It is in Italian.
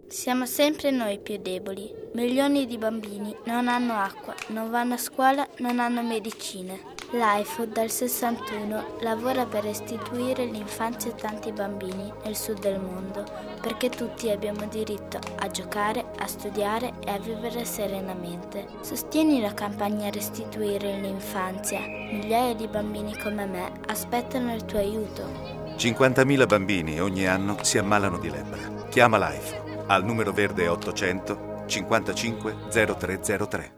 Siamo sempre noi più deboli. Milioni di bambini non hanno acqua, non vanno a scuola, non hanno medicine. L'AIFO dal 61 lavora per restituire l'infanzia a tanti bambini nel sud del mondo, perché tutti abbiamo diritto a giocare, a studiare e a vivere serenamente. Sostieni la campagna Restituire l'infanzia. Migliaia di bambini come me aspettano il tuo aiuto. 50.000 bambini ogni anno si ammalano di lebbra. Chiama l'AIFO al numero verde 800 55 0303.